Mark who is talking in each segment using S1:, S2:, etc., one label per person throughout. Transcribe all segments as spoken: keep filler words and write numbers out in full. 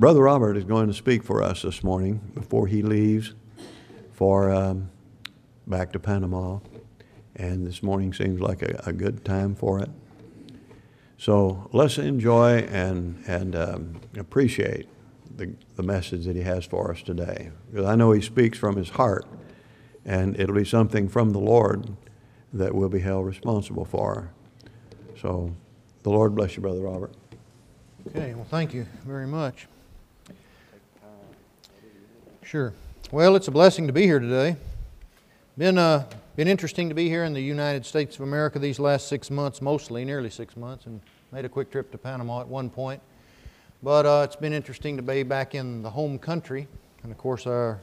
S1: Brother Robert is going to speak for us this morning before he leaves for um, back to Panama. And this morning seems like a, a good time for it. So let's enjoy and, and um, appreciate the, the message that he has for us today. Because I know he speaks from his heart, and it'll be something from the Lord that we'll be held responsible for. So the Lord bless you, Brother Robert.
S2: Okay, well, thank you very much. Sure. Well, it's a blessing to be here today. Been uh, been interesting to be here in the United States of America these last six months, mostly, nearly six months, and made a quick trip to Panama at one point. But uh, it's been interesting to be back in the home country, and of course, our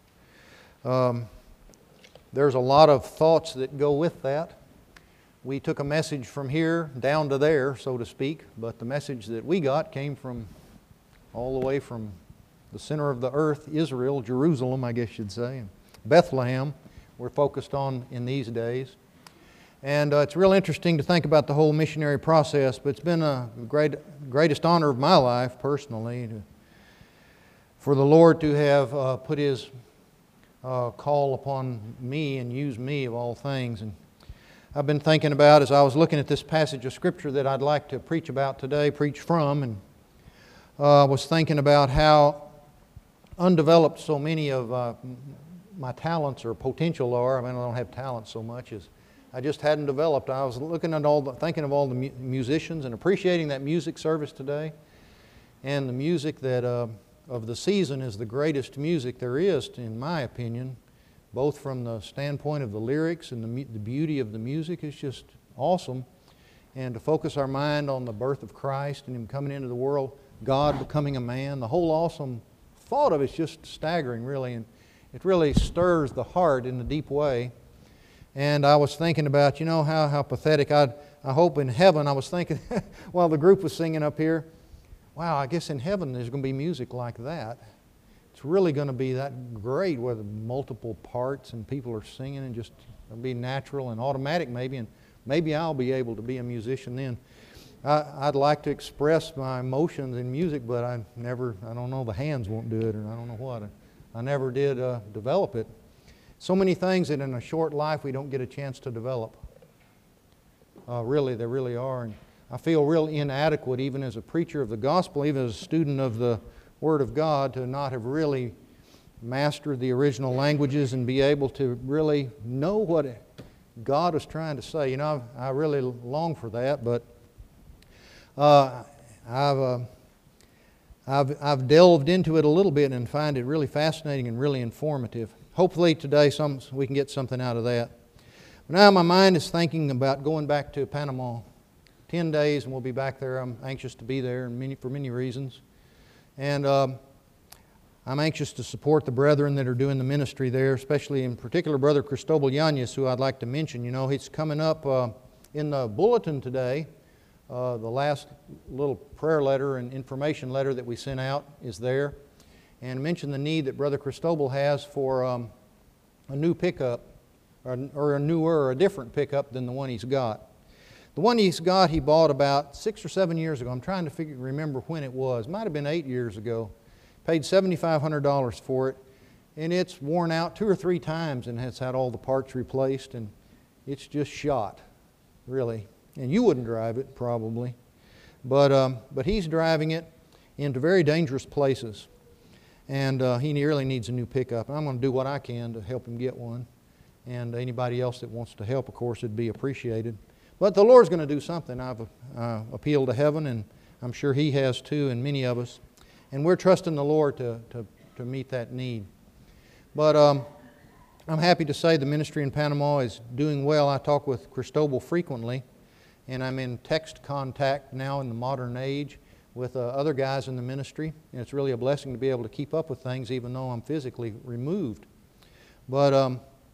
S2: um, there's a lot of thoughts that go with that. We took a message from here down to there, so to speak, but the message that we got came from all the way from the center of the earth, Israel, Jerusalem, I guess you'd say, and Bethlehem, we're focused on in these days. And uh, it's real interesting to think about the whole missionary process, but it's been a great, greatest honor of my life personally to, for the Lord to have uh, put His uh, call upon me and use me of all things. And I've been thinking about, as I was looking at this passage of Scripture that I'd like to preach about today, preach from, and I uh, was thinking about how undeveloped so many of uh, my talents or potential are. I mean, I don't have talent so much as I just hadn't developed. I was looking at all the, thinking of all the mu musicians and appreciating that music service today. And the music that uh, of the season is the greatest music there is, in my opinion, both from the standpoint of the lyrics and the, the beauty of the music is just awesome. And to focus our mind on the birth of Christ and Him coming into the world, God becoming a man, the whole awesome thought of it's just staggering, really, and it really stirs the heart in a deep way. And I was thinking about, you know, how, how pathetic. I'd, I hope in heaven, I was thinking, while the group was singing up here, wow, I guess in heaven there's going to be music like that. It's really going to be that great with multiple parts and people are singing and just it'll be natural and automatic maybe, and maybe I'll be able to be a musician then. I, I'd like to express my emotions in music, but I never, I don't know, the hands won't do it, or I don't know what. I, I never did uh, develop it. So many things that in a short life we don't get a chance to develop. Uh, really, they really are. And I feel real inadequate, even as a preacher of the gospel, even as a student of the Word of God, to not have really mastered the original languages and be able to really know what God is trying to say. You know, I, I really long for that, but Uh, I've, uh, I've, I've delved into it a little bit and find it really fascinating and really informative. Hopefully today some, we can get something out of that. Now my mind is thinking about going back to Panama. Ten days and we'll be back there. I'm anxious to be there and many, for many reasons. And um, I'm anxious to support the brethren that are doing the ministry there, especially in particular Brother Cristobal Yanez, who I'd like to mention. You know, he's coming up uh, in the bulletin today. Uh, the last little prayer letter and information letter that we sent out is there, and mention the need that Brother Cristobal has for um, a new pickup, or, or a newer, or a different pickup than the one he's got. The one he's got he bought about six or seven years ago. I'm trying to figure, remember when it was. Might have been eight years ago. Paid seventy-five hundred dollars for it, and it's worn out two or three times and has had all the parts replaced, and it's just shot, really. And you wouldn't drive it, probably. But, um, but he's driving it into very dangerous places. And uh, he really needs a new pickup. I'm going to do what I can to help him get one. And anybody else that wants to help, of course, would be appreciated. But the Lord's going to do something. I've uh, appealed to heaven, and I'm sure He has too, and many of us. And we're trusting the Lord to, to, to meet that need. But um, I'm happy to say the ministry in Panama is doing well. I talk with Cristobal frequently. And I'm in text contact now in the modern age with uh, other guys in the ministry. And it's really a blessing to be able to keep up with things even though I'm physically removed. But um,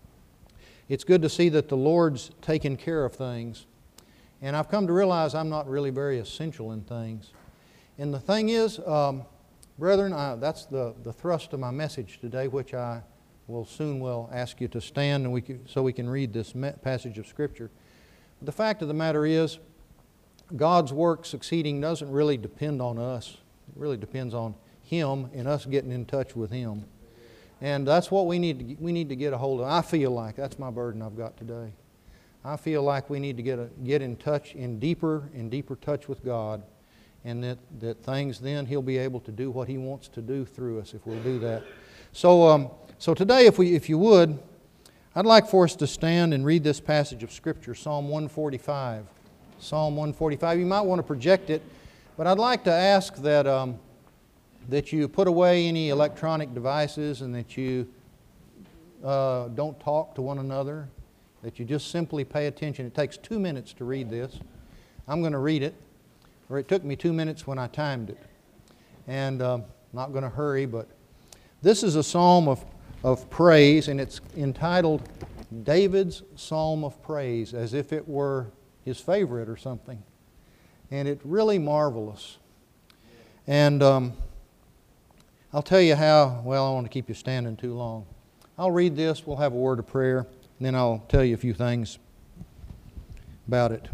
S2: it's good to see that the Lord's taking care of things. And I've come to realize I'm not really very essential in things. And the thing is, um, brethren, I, that's the, the thrust of my message today, which I will soon will ask you to stand and we can, so we can read this passage of Scripture. The fact of the matter is, God's work succeeding doesn't really depend on us. It really depends on Him and us getting in touch with Him. And that's what we need to, we need to get a hold of. I feel like that's my burden I've got today. I feel like we need to get, a, get in touch, in deeper and deeper touch with God, and that, that things then He'll be able to do what He wants to do through us if we'll do that. So, um, so today, if, we, if you would, I'd like for us to stand and read this passage of Scripture, Psalm one forty-five. Psalm one forty-five. You might want to project it, but I'd like to ask that, um, that you put away any electronic devices and that you uh, don't talk to one another, that you just simply pay attention. It takes two minutes to read this. I'm going to read it, or it took me two minutes when I timed it. And uh, I'm not going to hurry, but this is a psalm of, of praise, and it's entitled David's Psalm of Praise, as if it were his favorite or something. And it's really marvelous. And um, I'll tell you how, well, I don't want to keep you standing too long. I'll read this, we'll have a word of prayer, and then I'll tell you a few things about it.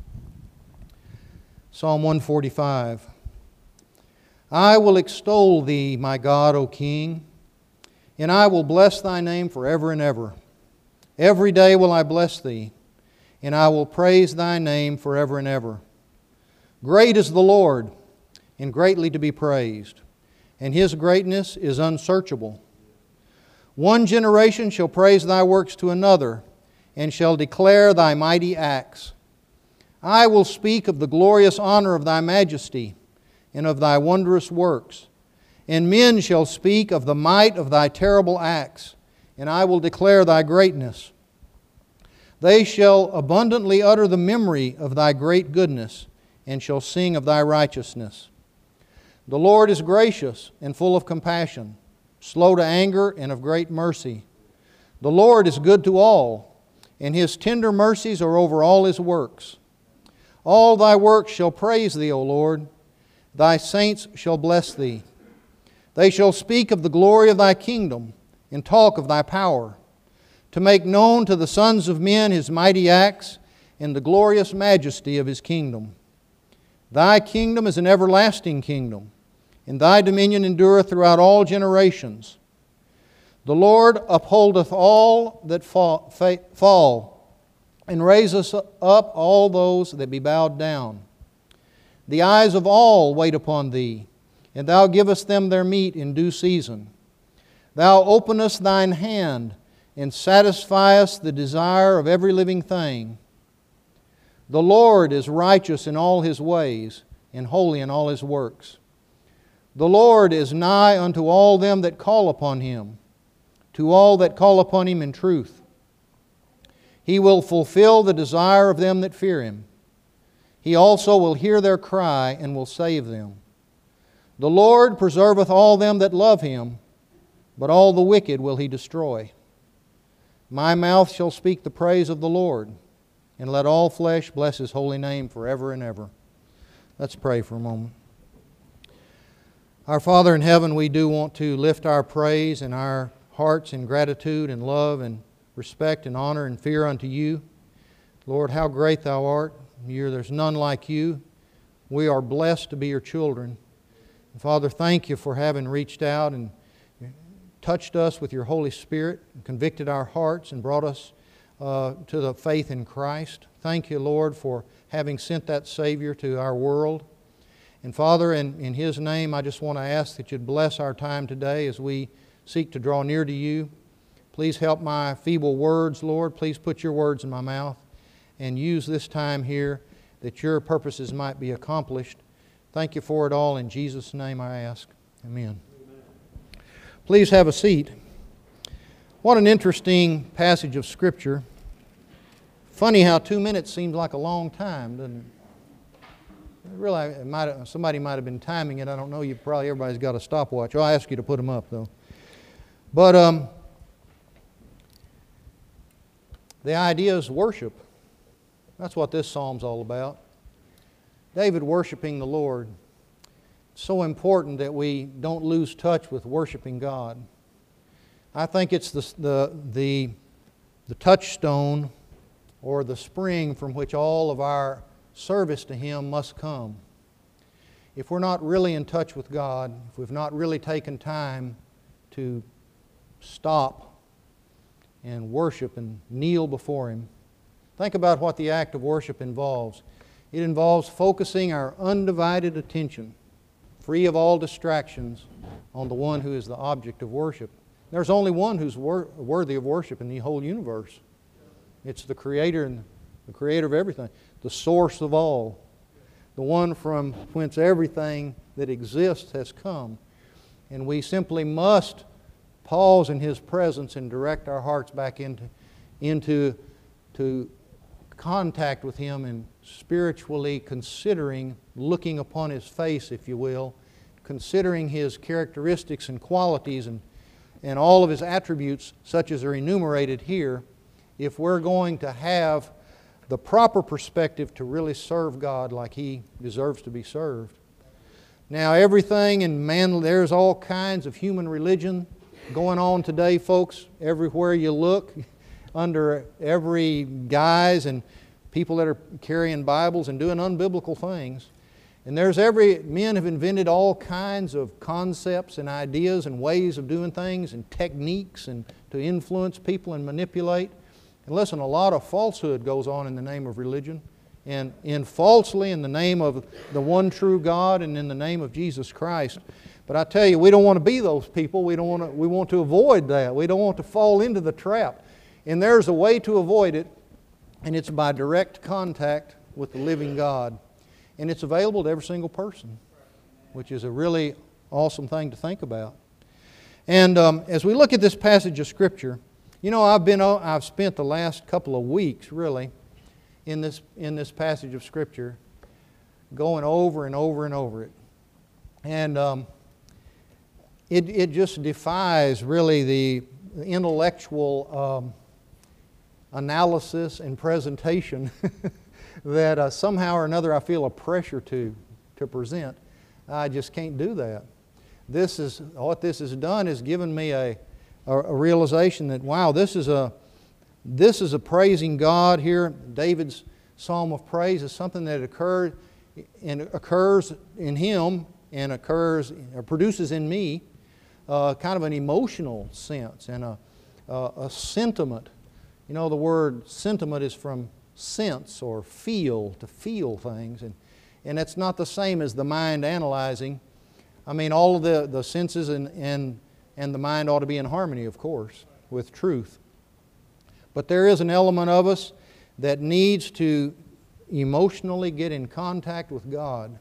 S2: Psalm one forty-five. I will extol Thee, my God, O King, and I will bless Thy name forever and ever. Every day will I bless Thee, and I will praise Thy name forever and ever. Great is the Lord, and greatly to be praised, and His greatness is unsearchable. One generation shall praise Thy works to another, and shall declare Thy mighty acts. I will speak of the glorious honor of Thy majesty, and of Thy wondrous works. And men shall speak of the might of Thy terrible acts, and I will declare Thy greatness. They shall abundantly utter the memory of Thy great goodness, and shall sing of Thy righteousness. The Lord is gracious and full of compassion, slow to anger and of great mercy. The Lord is good to all, and His tender mercies are over all His works. All Thy works shall praise Thee, O Lord. Thy saints shall bless Thee. They shall speak of the glory of Thy kingdom, and talk of Thy power, to make known to the sons of men His mighty acts, and the glorious majesty of His kingdom. Thy kingdom is an everlasting kingdom, and Thy dominion endureth throughout all generations. The Lord upholdeth all that fall, fall, and raiseth up all those that be bowed down. The eyes of all wait upon Thee, and Thou givest them their meat in due season. Thou openest Thine hand, and satisfiest the desire of every living thing. The Lord is righteous in all His ways, and holy in all His works. The Lord is nigh unto all them that call upon Him, to all that call upon Him in truth. He will fulfill the desire of them that fear Him. He also will hear their cry, and will save them. The Lord preserveth all them that love Him, but all the wicked will He destroy. My mouth shall speak the praise of the Lord, and let all flesh bless His holy name forever and ever. Let's pray for a moment. Our Father in heaven, we do want to lift our praise and our hearts in gratitude and love and respect and honor and fear unto You. Lord, how great Thou art. You're, there's none like You. We are blessed to be Your children. And Father, thank You for having reached out and touched us with Your Holy Spirit, and convicted our hearts and brought us uh, to the faith in Christ. Thank You, Lord, for having sent that Savior to our world. And Father, in, in His name, I just want to ask that You'd bless our time today as we seek to draw near to You. Please help my feeble words, Lord. Please put Your words in my mouth, and use this time here that Your purposes might be accomplished. Thank You for it all. In Jesus' name I ask. Amen. Amen. Please have a seat. What an interesting passage of Scripture. Funny how two minutes seems like a long time, doesn't it? Really, it might have, somebody might have been timing it. I don't know. You probably everybody's got a stopwatch. I'll ask you to put them up, though. But um, the idea is worship. That's what this psalm's all about. David worshiping the Lord. It's so important that we don't lose touch with worshiping God. I think it's the, the, the, the touchstone or the spring from which all of our service to Him must come. if we're not really in touch with God, if we've not really taken time to stop and worship and kneel before Him, think about what the act of worship involves. It involves focusing our undivided attention, free of all distractions, on the one who is the object of worship. There's only one who's wor- worthy of worship in the whole universe. It's the Creator and the Creator of everything, the source of all, the one from whence everything that exists has come. And we simply must pause in His presence and direct our hearts back into, into to contact with Him and spiritually considering, looking upon His face, if you will, considering His characteristics and qualities and, and all of His attributes such as are enumerated here, if we're going to have the proper perspective to really serve God like He deserves to be served. Now everything in man, there's all kinds of human religion going on today, folks. Everywhere you look, under every guise, and people that are carrying Bibles and doing unbiblical things. And there's every, men have invented all kinds of concepts and ideas and ways of doing things and techniques and to influence people and manipulate. And listen, a lot of falsehood goes on in the name of religion, and in falsely in the name of the one true God and in the name of Jesus Christ. But I tell you, we don't want to be those people. We don't want to, we want to avoid that. We don't want to fall into the trap. And there's a way to avoid it, and it's by direct contact with the living God. And it's available to every single person, which is a really awesome thing to think about. And um, as we look at this passage of Scripture, you know, I've been I've spent the last couple of weeks really in this in this passage of Scripture, going over and over and over it, and um, it it just defies really the intellectual um, analysis and presentation that uh, somehow or another I feel a pressure to to present. I just can't do that. This is what this has done is given me a A, a realization that, wow, this is a this is a praising God here. David's psalm of praise is something that occurred and occurs in him and occurs or produces in me uh, kind of an emotional sense and a, a, a sentiment. You know, the word sentiment is from sense or feel, to feel things, and and that's not the same as the mind analyzing. I mean, all of the the senses and and And the mind ought to be in harmony, of course, with truth. But there is an element of us that needs to emotionally get in contact with God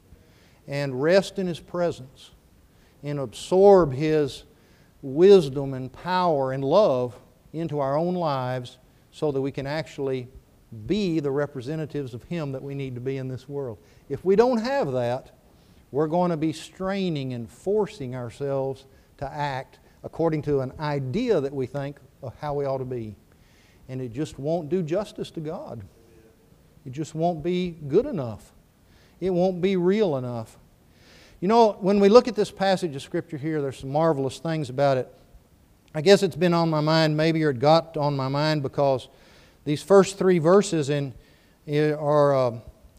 S2: and rest in His presence and absorb His wisdom and power and love into our own lives so that we can actually be the representatives of Him that we need to be in this world. If we don't have that, we're going to be straining and forcing ourselves to act according to an idea that we think of how we ought to be. And it just won't do justice to God. It just won't be good enough. It won't be real enough. You know, when we look at this passage of Scripture here, there's some marvelous things about it. I guess it's been on my mind, maybe, or it got on my mind because these first three verses in, are uh,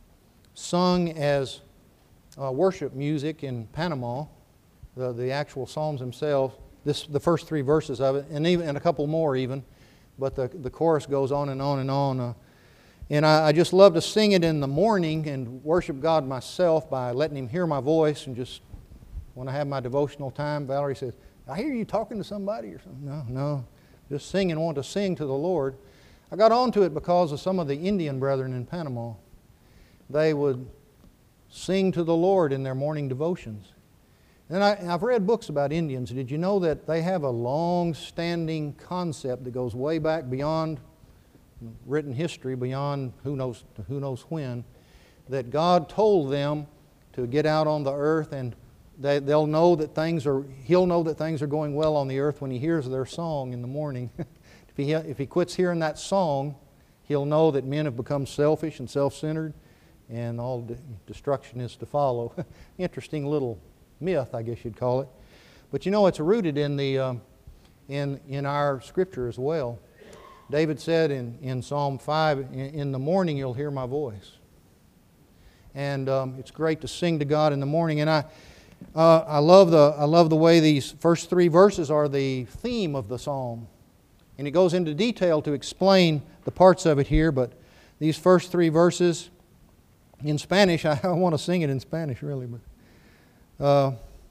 S2: sung as uh, worship music in Panama. The, the actual Psalms themselves, this, the first three verses of it, and even and a couple more even, but the, the chorus goes on and on and on. Uh, and I, I just love to sing it in the morning and worship God myself by letting Him hear my voice. And just when I have my devotional time, Valerie says, I hear you talking to somebody or something. No, no, just singing, want to sing to the Lord. I got onto it because of some of the Indian brethren in Panama. They would sing to the Lord in their morning devotions. And I, I've read books about Indians. Did you know that they have a long-standing concept that goes way back beyond written history, beyond who knows who knows when, that God told them to get out on the earth and they, they'll know that things are. He'll know that things are going well on the earth when He hears their song in the morning. if he if he quits hearing that song, He'll know that men have become selfish and self-centered, and all de- destruction is to follow. Interesting little myth, I guess you'd call it. But you know, it's rooted in the um, in in our Scripture as well. David said in, in Psalm five, in, in the morning you'll hear my voice. And um, it's great to sing to God in the morning. And I, uh, I, love the, I love the way these first three verses are the theme of the psalm. And it goes into detail to explain the parts of it here, but these first three verses in Spanish, I, I want to sing it in Spanish really, but uh,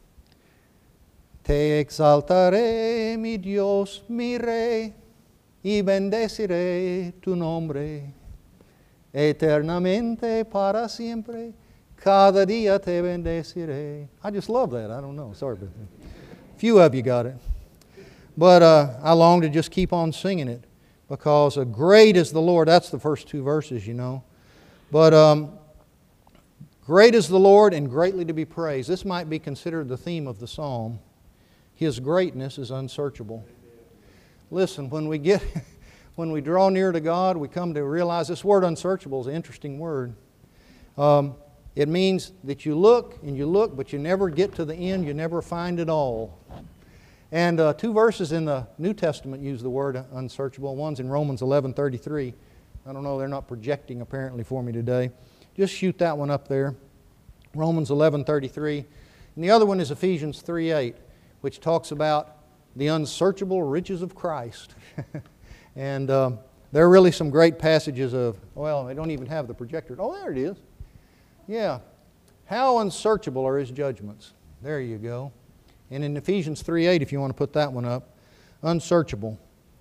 S2: Te exaltaré, mi Dios, mi Rey, y bendeciré tu nombre, eternamente para siempre, cada día te bendeciré. I just love that. I don't know. Sorry about that. Few of you got it. But uh, I long to just keep on singing it because uh, great is the Lord. That's the first two verses, you know. But um, great is the Lord and greatly to be praised. This might be considered the theme of the psalm. His greatness is unsearchable. Listen, when we get, when we draw near to God, we come to realize this word unsearchable is an interesting word. Um, it means that you look and you look, but you never get to the end. You never find it all. And uh, two verses in the New Testament use the word unsearchable. One's in Romans eleven thirty-three. I don't know, they're not projecting apparently for me today. Just shoot that one up there. Romans eleven thirty-three. And the other one is Ephesians three eight, which talks about the unsearchable riches of Christ. And um, there are really some great passages of, well, they don't even have the projector. Oh, there it is. Yeah. How unsearchable are His judgments. There you go. And in Ephesians three eight, if you want to put that one up, unsearchable.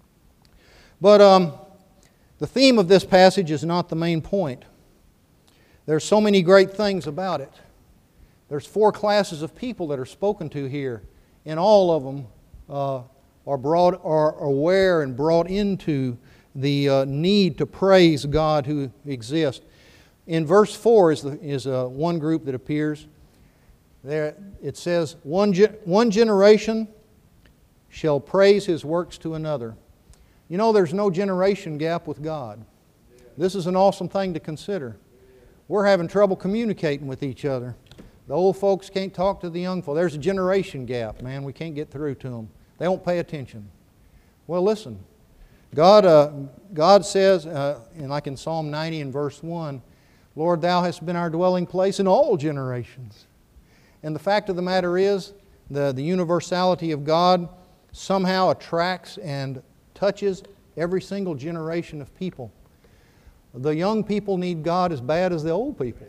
S2: But um, the theme of this passage is not the main point. There's so many great things about it. There's four classes of people that are spoken to here, and all of them uh, are brought, are aware and brought into the uh, need to praise God who exists. In verse four is, the, is uh, one group that appears. There it says, one, ge- one generation shall praise His works to another. You know, there's no generation gap with God. This is an awesome thing to consider. We're having trouble communicating with each other. The old folks can't talk to the young folks. There's a generation gap, man. We can't get through to them. They don't pay attention. Well, listen. God, uh, God says, uh, and like in Psalm ninety and verse one, Lord, Thou hast been our dwelling place in all generations. And the fact of the matter is, the, the universality of God somehow attracts and touches every single generation of people. The young people need God as bad as the old people.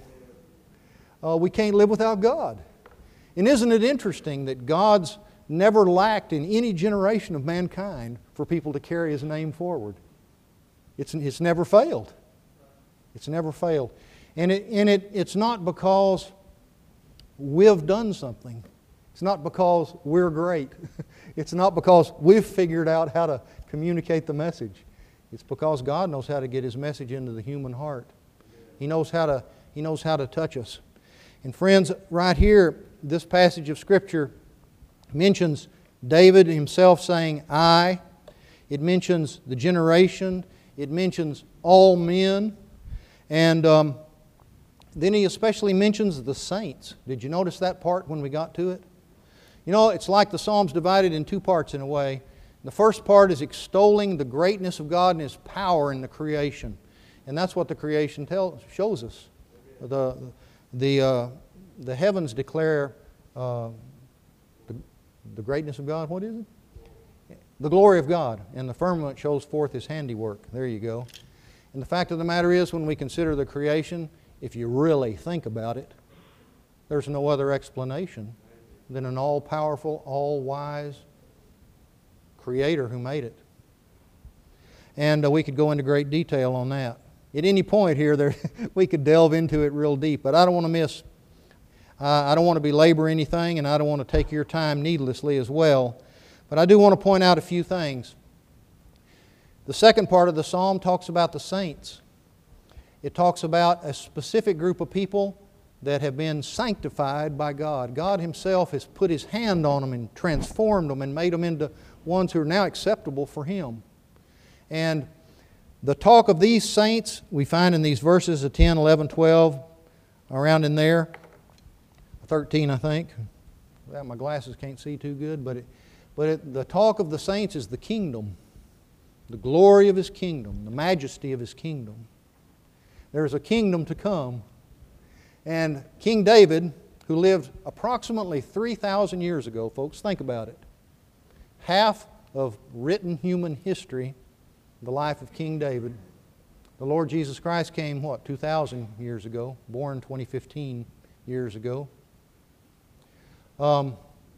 S2: Uh, we can't live without God. And isn't it interesting that God's never lacked in any generation of mankind for people to carry His name forward? It's, it's never failed. It's never failed. And, it, and it, it's not because we've done something. It's not because we're great. It's not because we've figured out how to communicate the message. It's because God knows how to get His message into the human heart. He knows how to, He knows how to touch us. And friends, right here, this passage of Scripture mentions David himself saying, I. It mentions the generation. It mentions all men. And um, then he especially mentions the saints. Did you notice that part when we got to it? You know, it's like the Psalm's divided in two parts in a way. The first part is extolling the greatness of God and His power in the creation. And that's what the creation tells, shows us. The, the, uh, the heavens declare uh, the, the greatness of God. What is it? The glory of God. And the firmament shows forth His handiwork. There you go. And the fact of the matter is, when we consider the creation, if you really think about it, there's no other explanation than an all-powerful, all-wise Creator who made it. And uh, we could go into great detail on that. At any point here, there, we could delve into it real deep, but I don't want to miss, uh, I don't want to belabor anything, and I don't want to take your time needlessly as well. But I do want to point out a few things. The second part of the psalm talks about the saints. It talks about a specific group of people that have been sanctified by God. God Himself has put His hand on them and transformed them and made them into ones who are now acceptable for Him. And the talk of these saints we find in these verses of ten, eleven, twelve, around in there, thirteen I think. Well, my glasses can't see too good, but, it, but it, the talk of the saints is the kingdom, the glory of His kingdom, the majesty of His kingdom. There's a kingdom to come. And King David, who lived approximately three thousand years ago, folks, think about it. Half of written human history, the life of King David. The Lord Jesus Christ came, what, two thousand years ago, born twenty fifteen years ago. Um,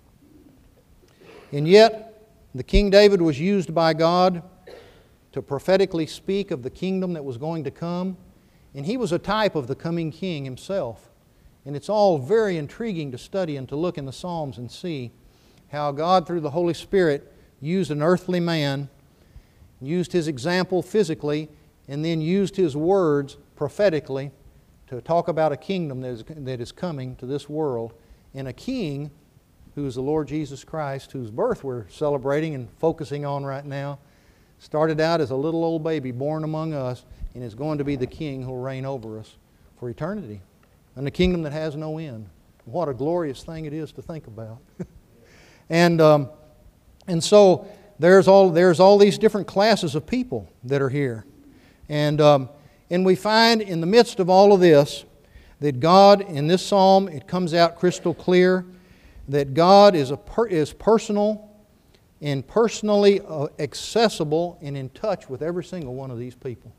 S2: and yet, the King David was used by God to prophetically speak of the kingdom that was going to come. And he was a type of the coming king himself. And it's all very intriguing to study and to look in the Psalms and see how God, through the Holy Spirit, used an earthly man, used his example physically, and then used his words prophetically to talk about a kingdom that is, that is coming to this world, and a king who is the Lord Jesus Christ, whose birth we're celebrating and focusing on right now, started out as a little old baby born among us, and is going to be the king who will reign over us for eternity. And a kingdom that has no end. What a glorious thing it is to think about. and um, and so there's all there's all these different classes of people that are here. And um, and we find in the midst of all of this that God, in this psalm, it comes out crystal clear that God is a per, is personal and personally uh, accessible and in touch with every single one of these people.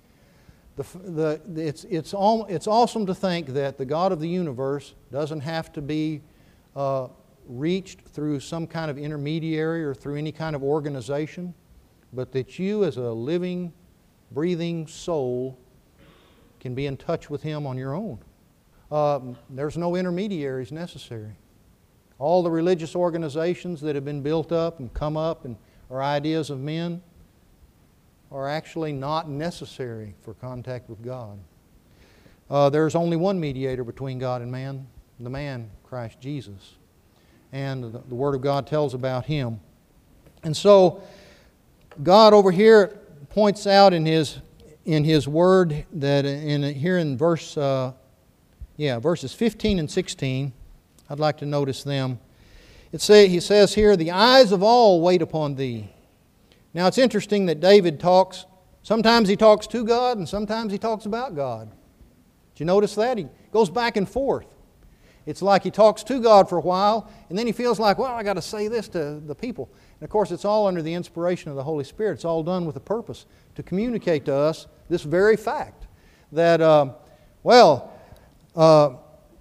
S2: The, the, it's, it's, all, it's awesome to think that the God of the universe doesn't have to be uh, reached through some kind of intermediary or through any kind of organization, but that you as a living, breathing soul can be in touch with Him on your own. Uh, there's no intermediaries necessary. All the religious organizations that have been built up and come up and are ideas of men are actually not necessary for contact with God. Uh, there's only one mediator between God and man, the man, Christ Jesus. And the, the Word of God tells about Him. And so, God over here points out in His, in His Word that in, here in verse, uh, yeah, verses fifteen and sixteen, I'd like to notice them. It say, He says here, "The eyes of all wait upon Thee." Now it's interesting that David talks, sometimes he talks to God and sometimes he talks about God. Did you notice that? He goes back and forth. It's like he talks to God for a while and then he feels like, well, I got to say this to the people. And of course it's all under the inspiration of the Holy Spirit. It's all done with a purpose to communicate to us this very fact that, uh, well, uh,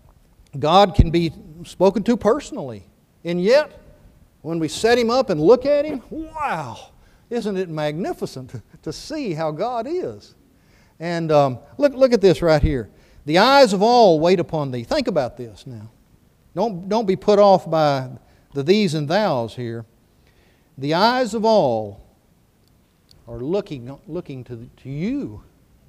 S2: God can be spoken to personally. And yet, when we set Him up and look at Him, wow! Isn't it magnificent to see how God is? And um, look, look at this right here. "The eyes of all wait upon Thee." Think about this now. Don't, don't be put off by the these and thous here. The eyes of all are looking, looking to, to You.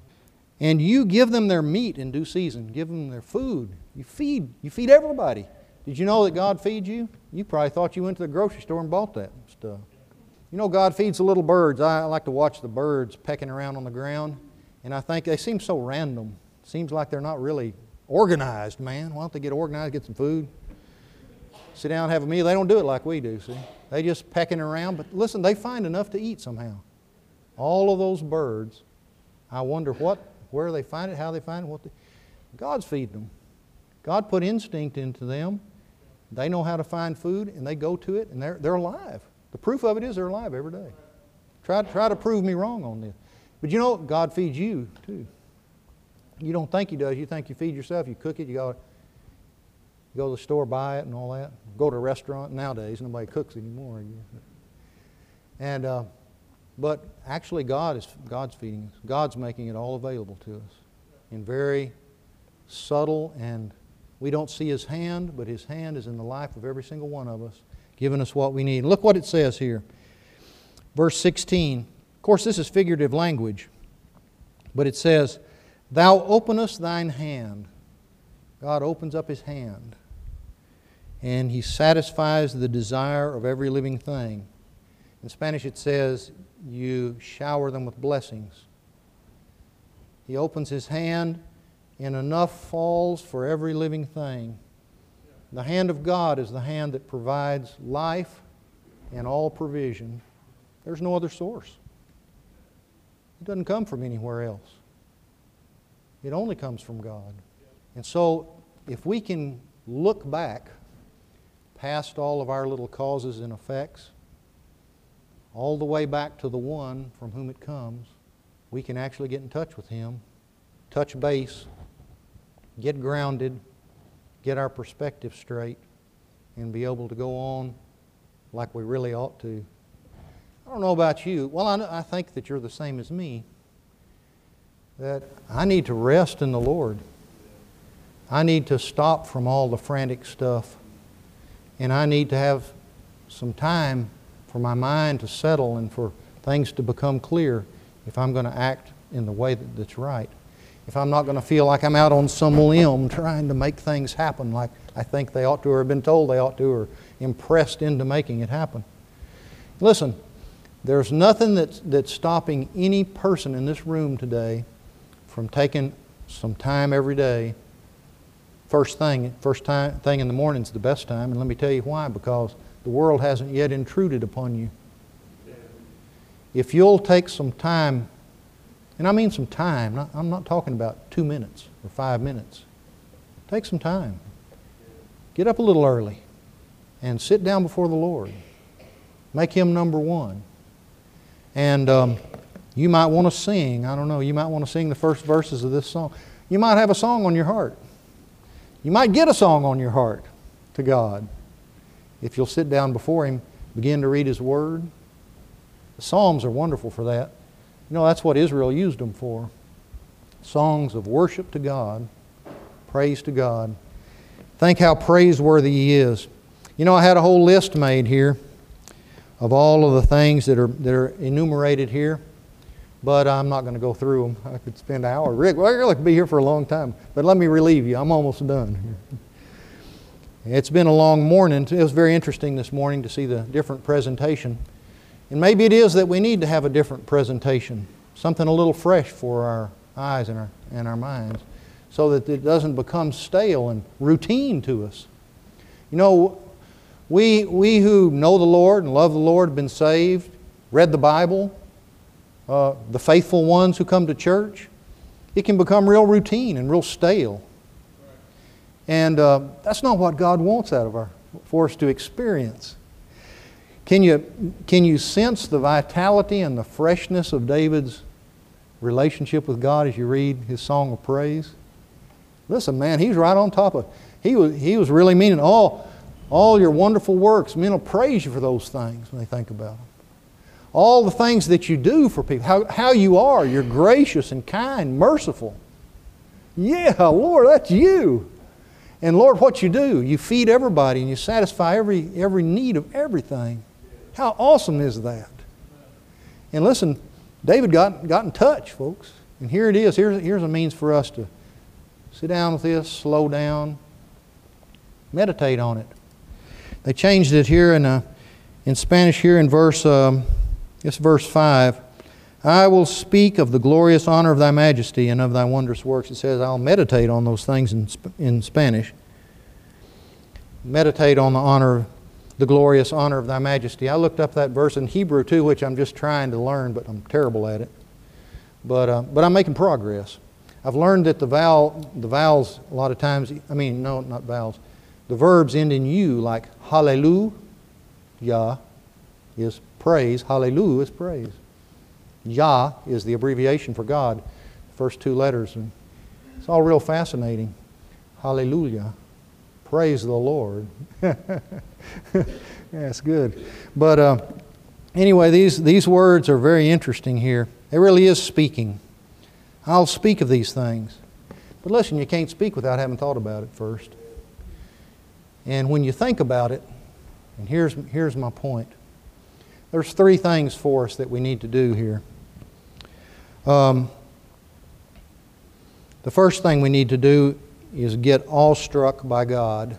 S2: And You give them their meat in due season. Give them their food. You feed, you feed everybody. Did you know that God feeds you? You probably thought you went to the grocery store and bought that stuff. You know, God feeds the little birds. I like to watch the birds pecking around on the ground, and I think they seem so random. Seems like they're not really organized, man. Why don't they get organized, get some food, sit down, have a meal? They don't do it like we do, see? They just pecking around, but listen, they find enough to eat somehow. All of those birds, I wonder what, where they find it, how they find it, what they, God's feeding them. God put instinct into them. They know how to find food, and they go to it, and they're, they're alive. The proof of it is they're alive every day. Try, try to prove me wrong on this. But you know, God feeds you too. You don't think He does. You think you feed yourself. You cook it. You go, you go to the store, buy it and all that. Go to a restaurant. Nowadays, nobody cooks anymore, I guess. And, uh, but actually God is God's feeding us. God's making it all available to us in very subtle, and we don't see His hand, but His hand is in the life of every single one of us, giving us what we need. Look what it says here. Verse sixteen. Of course, this is figurative language. But it says, "Thou openest Thine hand." God opens up His hand. And He satisfies the desire of every living thing. In Spanish it says, "You shower them with blessings." He opens His hand and enough falls for every living thing. The hand of God is the hand that provides life and all provision. There's no other source. It doesn't come from anywhere else. It only comes from God. And so, if we can look back past all of our little causes and effects, all the way back to the one from whom it comes, we can actually get in touch with Him, touch base, get grounded, get our perspective straight, and be able to go on like we really ought to. I don't know about you. Well, I, I think that you're the same as me, that I need to rest in the Lord. I need to stop from all the frantic stuff, and I need to have some time for my mind to settle and for things to become clear if I'm going to act in the way that, that's right. If I'm not going to feel like I'm out on some limb trying to make things happen like I think they ought to, or have been told they ought to, or impressed into making it happen. Listen, there's nothing that's, that's stopping any person in this room today from taking some time every day. First thing, first time, thing in the morning is the best time, and let me tell you why. Because the world hasn't yet intruded upon you. If you'll take some time, and I mean some time, not, I'm not talking about two minutes or five minutes. Take some time. Get up a little early and sit down before the Lord. Make Him number one. And um, you might want to sing, I don't know, you might want to sing the first verses of this song. You might have a song on your heart. You might get a song on your heart to God. If you'll sit down before Him, begin to read His Word. The Psalms are wonderful for that. You know, that's what Israel used them for. Songs of worship to God, praise to God. Think how praiseworthy He is. You know, I had a whole list made here of all of the things that are, that are enumerated here, but I'm not going to go through them. I could spend an hour. Rick, well, I could be here for a long time, but let me relieve you. I'm almost done. It's been a long morning. It was very interesting this morning to see the different presentation. And maybe it is that we need to have a different presentation, something a little fresh for our eyes and our, and our minds, so that it doesn't become stale and routine to us. You know, we, we who know the Lord and love the Lord have been saved, read the Bible, uh, the faithful ones who come to church, it can become real routine and real stale. And uh, that's not what God wants out of our, for us to experience. Can you, can you sense the vitality and the freshness of David's relationship with God as you read his song of praise? Listen, man, he's right on top of it. He was, he was really meaning all, all your wonderful works. Men will praise you for those things when they think about them. All the things that you do for people, how, how you are, you're gracious and kind, merciful. Yeah, Lord, that's you. And Lord, what you do, you feed everybody and you satisfy every, every need of everything. How awesome is that? And listen, David got, got in touch, folks. And here it is. Here's, here's a means for us to sit down with this, slow down, meditate on it. They changed it here in, uh, in Spanish here in verse, um, it's verse five. I will speak of the glorious honor of Thy majesty and of Thy wondrous works. It says I'll meditate on those things in, in Spanish. Meditate on the honor, the glorious honor of Thy majesty. I looked up that verse in Hebrew too, which I'm just trying to learn, but I'm terrible at it. But, uh, but I'm making progress. I've learned that the vowel, the vowels a lot of times, I mean, no, not vowels. The verbs end in U, like hallelujah is praise, hallelujah is praise. Yah is the abbreviation for God, the first two letters. And it's all real fascinating. Hallelujah. Praise the Lord. Yeah, it's good. But uh, anyway, these, these words are very interesting here. It really is speaking. I'll speak of these things. But listen, you can't speak without having thought about it first. And when you think about it, and here's, here's my point. There's three things for us that we need to do here. Um, the first thing we need to do is get awestruck by God.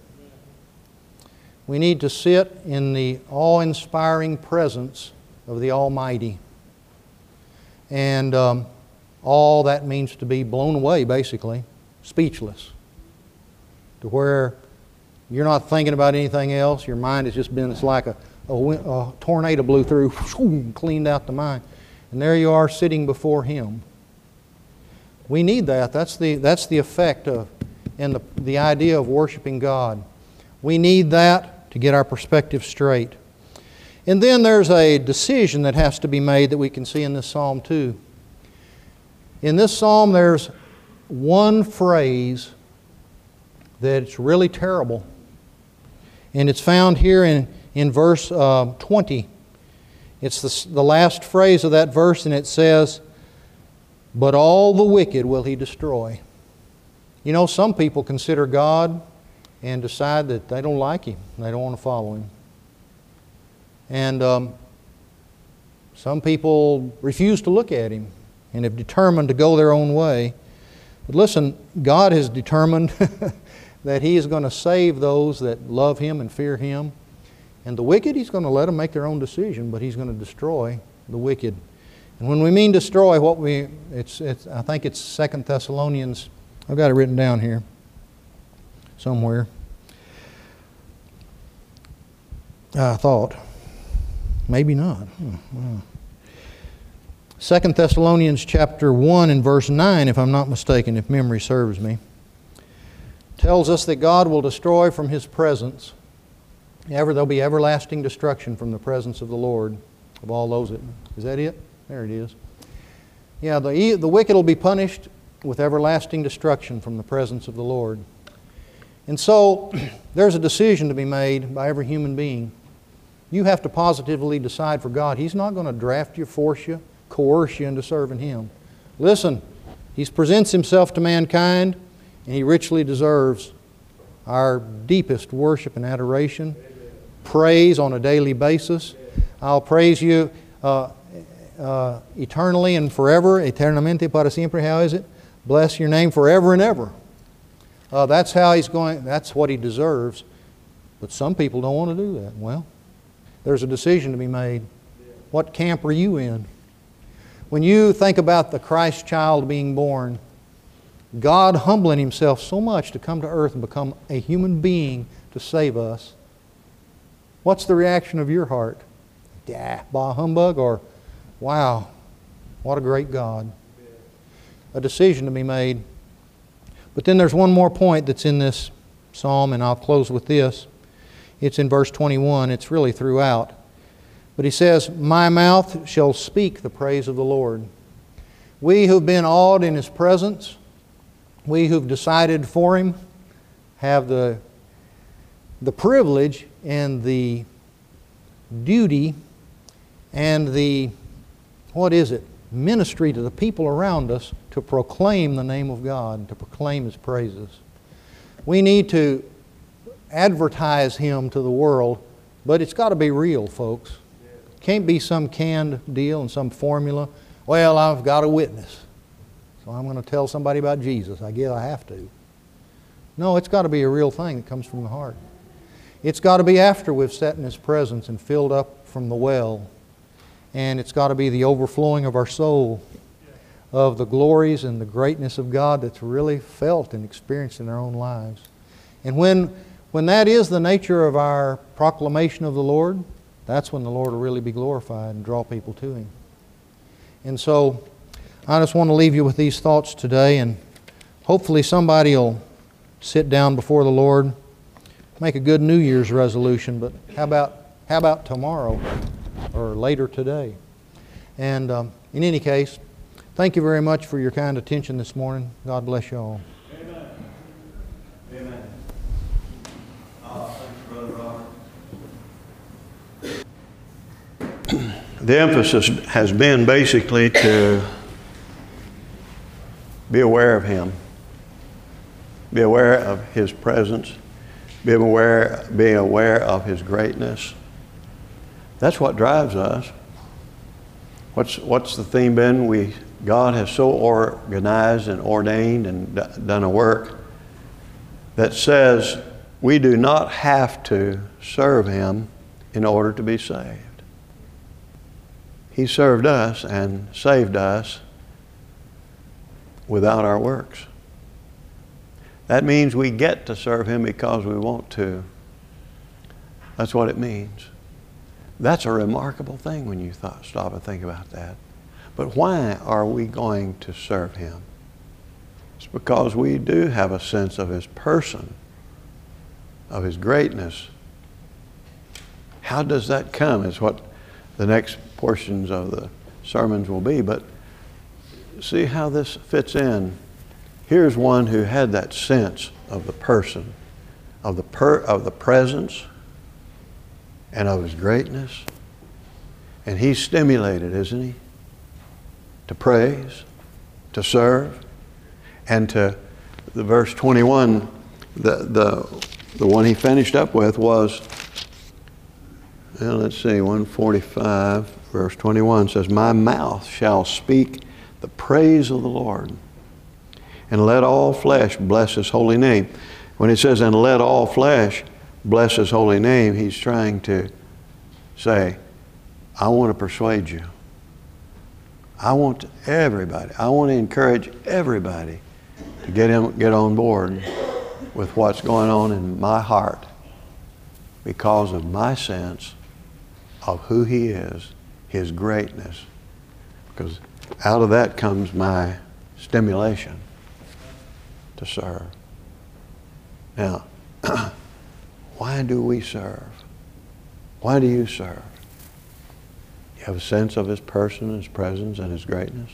S2: We need to sit in the awe-inspiring presence of the Almighty. And um, all that means to be blown away, basically, speechless. To where you're not thinking about anything else. Your mind has just been, it's like a, a, a tornado blew through, whoosh, cleaned out the mind. And there you are sitting before Him. We need that. That's the, that's the effect of, and the, the idea of worshiping God. We need that to get our perspective straight. And then there's a decision that has to be made that we can see in this psalm too. In this psalm there's one phrase that's really terrible. And it's found here in, in verse uh, twenty. It's the, the last phrase of that verse, and it says, "But all the wicked will He destroy." You know, some people consider God and decide that they don't like Him. They don't want to follow Him. And um, some people refuse to look at Him and have determined to go their own way. But listen, God has determined that He is going to save those that love Him and fear Him. And the wicked, He's going to let them make their own decision, but He's going to destroy the wicked. And when we mean destroy, what we it's, it's I think it's Second Thessalonians. I've got it written down here somewhere. I thought. Maybe not. Hmm, wow. Second Thessalonians chapter one and verse nine, if I'm not mistaken, if memory serves me, tells us that God will destroy from His presence. Ever there'll be everlasting destruction from the presence of the Lord of all those that... Is that it? There it is. Yeah, the, the wicked will be punished with everlasting destruction from the presence of the Lord. And so, there's a decision to be made by every human being. You have to positively decide for God. He's not going to draft you, force you, coerce you into serving Him. Listen, He presents Himself to mankind, and He richly deserves our deepest worship and adoration, praise on a daily basis. I'll praise You uh, uh, eternally and forever, eternamente para siempre. How is it? Bless Your name forever and ever. Uh, that's how He's going. That's what He deserves. But some people don't want to do that. Well, there's a decision to be made. What camp are you in? When you think about the Christ child being born, God humbling Himself so much to come to earth and become a human being to save us, what's the reaction of your heart? Dah, bah humbug, or wow, what a great God. A decision to be made. But then there's one more point that's in this psalm, and I'll close with this. It's in verse twenty-one. It's really throughout. But he says, "My mouth shall speak the praise of the Lord." We who've been awed in His presence, we who've decided for Him, have the, the privilege and the duty and the, what is it, ministry to the people around us to proclaim the name of God, to proclaim His praises. We need to advertise Him to the world, but it's got to be real, folks. It can't be some canned deal and some formula. Well, I've got a witness, so I'm going to tell somebody about Jesus. I guess I have to. No, it's got to be a real thing that comes from the heart. It's got to be after we've sat in His presence and filled up from the well. And it's got to be the overflowing of our soul of the glories and the greatness of God that's really felt and experienced in our own lives. And when, when that is the nature of our proclamation of the Lord, that's when the Lord will really be glorified and draw people to Him. And so, I just want to leave you with these thoughts today, and hopefully somebody will sit down before the Lord, make a good New Year's resolution, but how about, how about tomorrow or later today? And um, in any case, thank you very much for your kind attention this morning. God bless you all.
S1: Amen. Amen. Oh, thanks, Brother Robert. The emphasis has been basically to be aware of Him, be aware of His presence, be aware, be aware of His greatness. That's what drives us. What's, what's the theme been? We, God has so organized and ordained and d- done a work that says we do not have to serve Him in order to be saved. He served us and saved us without our works. That means we get to serve Him because we want to. That's what it means. That's a remarkable thing when you thought, stop and think about that. But why are we going to serve Him? It's because we do have a sense of His person, of His greatness. How does that come is what the next portions of the sermons will be. But see how this fits in. Here's one who had that sense of the person, of the per, of the presence, and of His greatness. And he's stimulated, isn't he? To praise, to serve, and to the verse twenty-one, the the the one he finished up with was, well, let's see, one forty-five, verse twenty-one says, "My mouth shall speak the praise of the Lord, and let all flesh bless His holy name." When it says, "and let all flesh bless His holy name," he's trying to say, I want to persuade you. I want everybody, I want to encourage everybody to get in, get on board with what's going on in my heart because of my sense of who He is, His greatness. Because out of that comes my stimulation to serve. Now, why do we serve? Why do you serve? You have a sense of His person, His presence, and His greatness.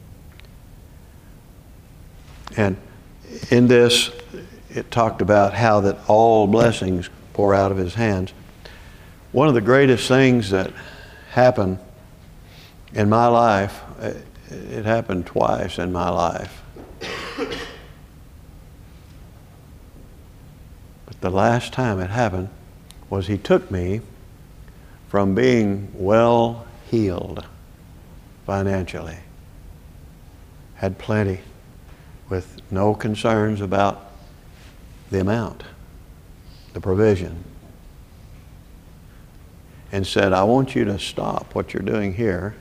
S1: And in this, it talked about how that all blessings pour out of His hands. One of the greatest things that happened in my life, it happened twice in my life. But the last time it happened was He took me from being well healed financially, had plenty, with no concerns about the amount, the provision, and said, I want you to stop what you're doing here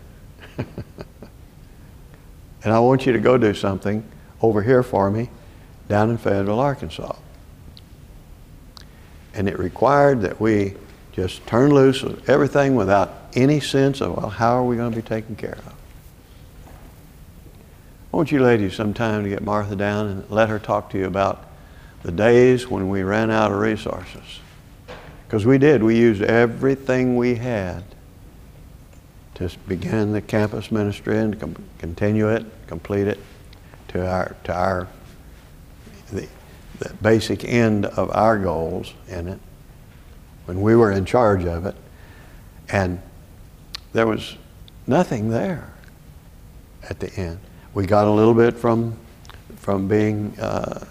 S1: and I want you to go do something over here for me down in Fayetteville, Arkansas. And it required that we just turn loose of everything without any sense of, well, how are we going to be taken care of? I want you ladies sometime to get Martha down and let her talk to you about the days when we ran out of resources. Because we did. We used everything we had to begin the campus ministry and to com- continue it, complete it to our, to our the, the basic end of our goals in it, when we were in charge of it. And there was nothing there at the end. We got a little bit from from being uh,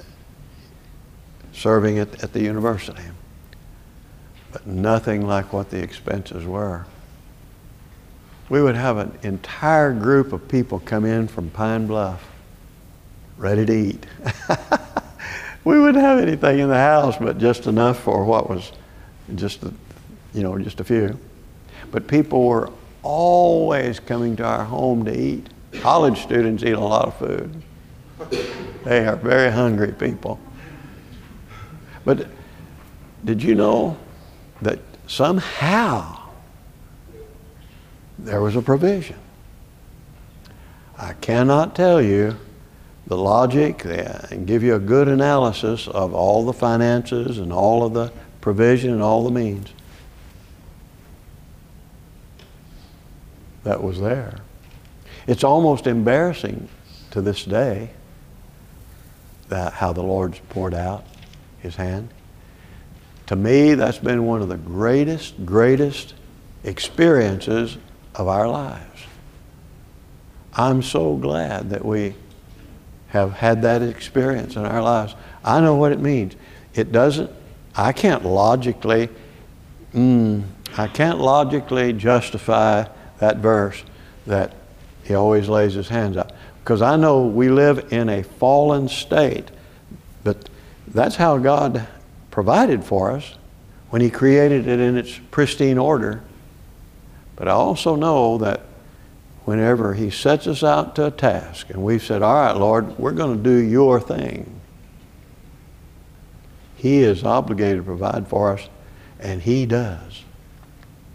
S1: serving at, at the university, but nothing like what the expenses were. We would have an entire group of people come in from Pine Bluff, ready to eat. We wouldn't have anything in the house but just enough for what was just, a, you know, just a few. But people were always coming to our home to eat. College students eat a lot of food. They are very hungry people. But did you know that somehow there was a provision? I cannot tell you the logic and give you a good analysis of all the finances and all of the provision and all the means that was there. It's almost embarrassing to this day that how the Lord's poured out His hand. To me, that's been one of the greatest, greatest experiences of our lives. I'm so glad that we have had that experience in our lives. I know what it means. It doesn't, I can't logically, mm, I can't logically justify that verse that He always lays His hands out. Because I know we live in a fallen state, but that's how God provided for us when He created it in its pristine order. But I also know that whenever He sets us out to a task and we've said, all right, Lord, we're going to do your thing, He is obligated to provide for us, and He does.